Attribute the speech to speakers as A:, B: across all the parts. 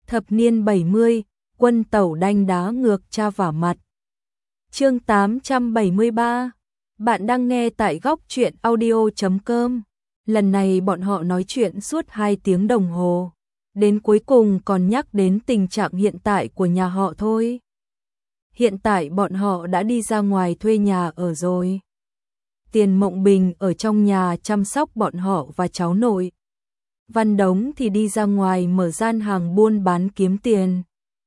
A: Thập niên 70, quân tẩu đanh đá ngược cha vả mặt. Chương 873. Bạn đang nghe tại góc truyện audio.com. Lần này bọn họ nói chuyện suốt 2 tiếng đồng hồ. Đến cuối cùng còn nhắc đến tình trạng hiện tại của nhà họ thôi. Hiện tại bọn họ đã đi ra ngoài thuê nhà ở rồi. Tiền Mộng Bình ở trong nhà chăm sóc bọn họ và cháu nội. Văn Đống thì đi ra ngoài mở gian hàng buôn bán kiếm tiền.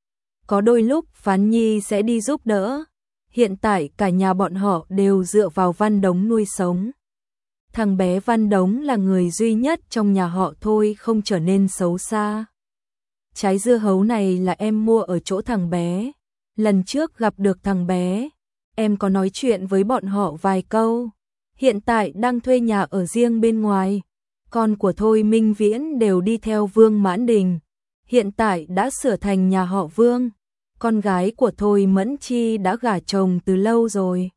A: Có đôi lúc Phán Nhi sẽ đi giúp đỡ. Hiện tại cả nhà bọn họ đều dựa vào Văn Đống nuôi sống. Thằng bé Văn Đống là người duy nhất trong nhà họ thôi không trở nên xấu xa. Trái dưa hấu này là em mua ở chỗ thằng bé. Lần trước gặp được thằng bé, em có nói chuyện với bọn họ vài câu. Hiện tại đang thuê nhà ở riêng bên ngoài. Con của Thôi Minh Viễn đều đi theo Vương Mãn Đình. Hiện tại đã sửa thành nhà họ Vương. Con gái của Thôi Mẫn Chi đã gả chồng từ lâu rồi.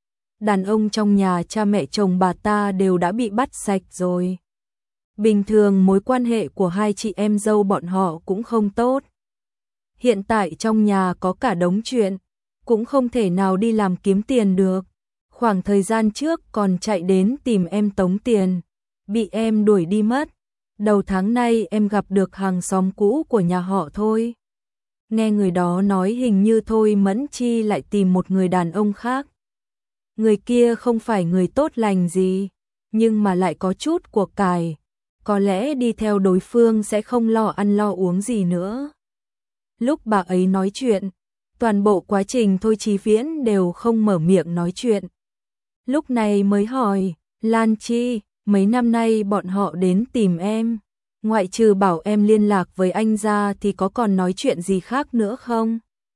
A: Đàn ông trong nhà cha mẹ chồng bà ta đều đã bị bắt sạch rồi. Bình thường mối quan hệ của hai chị em dâu bọn họ cũng không tốt. Hiện tại trong nhà có cả đống chuyện, cũng không thể nào đi làm kiếm tiền được. Khoảng thời gian trước còn chạy đến tìm em tống tiền, bị em đuổi đi mất. Đầu tháng nay em gặp được hàng xóm cũ của nhà họ Thôi. Nghe người đó nói hình như Thôi Mẫn Chi lại tìm một người đàn ông khác. Người kia không phải người tốt lành gì, nhưng mà lại có chút của cải. Có lẽ đi theo đối phương sẽ không lo ăn lo uống gì nữa. Lúc bà ấy nói chuyện, toàn bộ quá trình Thôi Chí Viễn đều không mở miệng nói chuyện. Lúc này mới hỏi, Lan Chi, mấy năm nay bọn họ đến tìm em. Ngoại trừ bảo em liên lạc với anh ra thì có còn nói chuyện gì khác nữa không?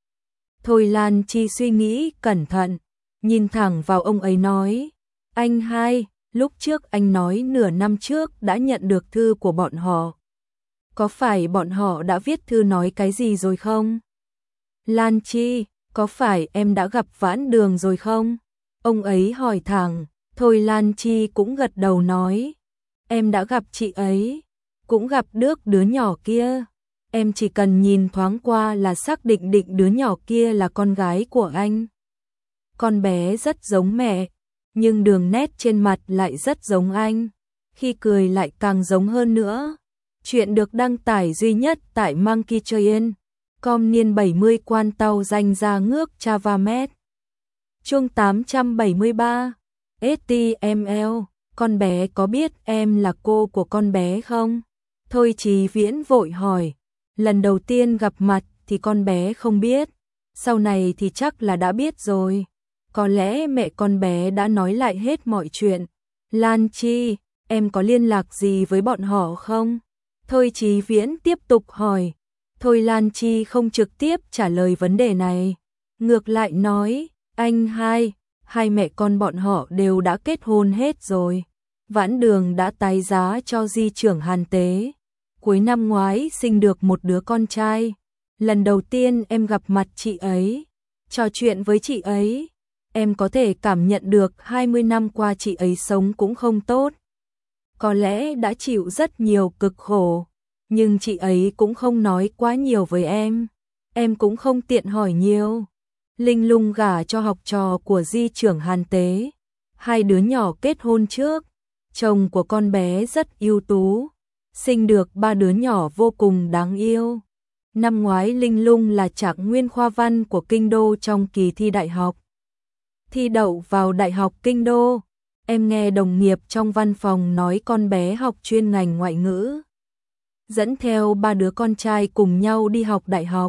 A: Thôi Lan Chi suy nghĩ cẩn thận, nhìn thẳng vào ông ấy nói, anh hai, lúc trước anh nói nửa năm trước đã nhận được thư của bọn họ. Có phải bọn họ đã viết thư nói cái gì rồi không? Lan Chi, có phải em đã gặp Vãn Đường rồi không? Ông ấy hỏi thẳng. Thôi Lan Chi cũng gật đầu nói, em đã gặp chị ấy, cũng gặp đứa nhỏ kia. Em chỉ cần nhìn thoáng qua là xác định đứa nhỏ kia là con gái của anh. Con bé rất giống mẹ, nhưng đường nét trên mặt lại rất giống anh, khi cười lại càng giống hơn nữa. Chuyện được đăng tải duy nhất tại Monkey Train, com niên 70 quan tàu danh ra ngước Chavamet. Chương 873. STML, con bé có biết em là cô của con bé không? Thôi Chí Viễn vội hỏi, lần đầu tiên gặp mặt thì con bé không biết, sau này thì chắc là đã biết rồi. Có lẽ mẹ con bé đã nói lại hết mọi chuyện. Lan Chi, em có liên lạc gì với bọn họ không? Thôi Chí Viễn tiếp tục hỏi. Thôi Lan Chi không trực tiếp trả lời vấn đề này. Ngược lại nói, anh hai mẹ con bọn họ đều đã kết hôn hết rồi. Vãn Đường đã tái giá cho di trưởng Hàn Tế. Cuối năm ngoái sinh được một đứa con trai. Lần đầu tiên em gặp mặt chị ấy, trò chuyện với chị ấy, em có thể cảm nhận được 20 năm qua chị ấy sống cũng không tốt. Có lẽ đã chịu rất nhiều cực khổ, nhưng chị ấy cũng không nói quá nhiều với em cũng không tiện hỏi nhiều. Linh Lung gả cho học trò của di trưởng Hàn Tế. 2 đứa nhỏ kết hôn trước. Chồng của con bé rất ưu tú, sinh được 3 đứa nhỏ vô cùng đáng yêu. Năm ngoái Linh Lung là trạng nguyên khoa văn của Kinh Đô trong kỳ thi đại học. Thi đậu vào Đại học Kinh Đô. Em nghe đồng nghiệp trong văn phòng nói con bé học chuyên ngành ngoại ngữ. Dẫn theo 3 đứa con trai cùng nhau đi học đại học.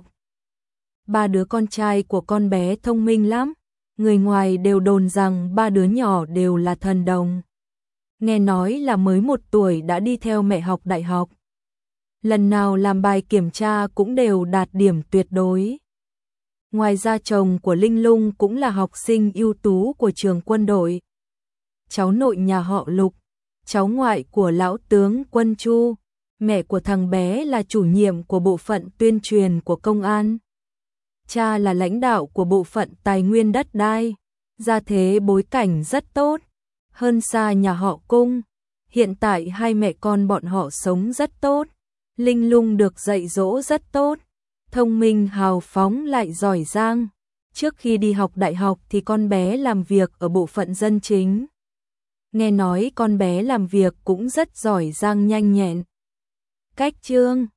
A: 3 đứa con trai của con bé thông minh lắm, người ngoài đều đồn rằng 3 đứa nhỏ đều là thần đồng. Nghe nói là mới 1 tuổi đã đi theo mẹ học đại học. Lần nào làm bài kiểm tra cũng đều đạt điểm tuyệt đối. Ngoài ra chồng của Linh Lung cũng là học sinh ưu tú của trường quân đội. Cháu nội nhà họ Lục, cháu ngoại của lão tướng Quân Chu, mẹ của thằng bé là chủ nhiệm của bộ phận tuyên truyền của công an. Cha là lãnh đạo của bộ phận tài nguyên đất đai, gia thế bối cảnh rất tốt, hơn xa nhà họ Cung. Hiện tại hai mẹ con bọn họ sống rất tốt, Linh Lung được dạy dỗ rất tốt, thông minh hào phóng lại giỏi giang. Trước khi đi học đại học thì con bé làm việc ở bộ phận dân chính. Nghe nói con bé làm việc cũng rất giỏi giang nhanh nhẹn. Cách chương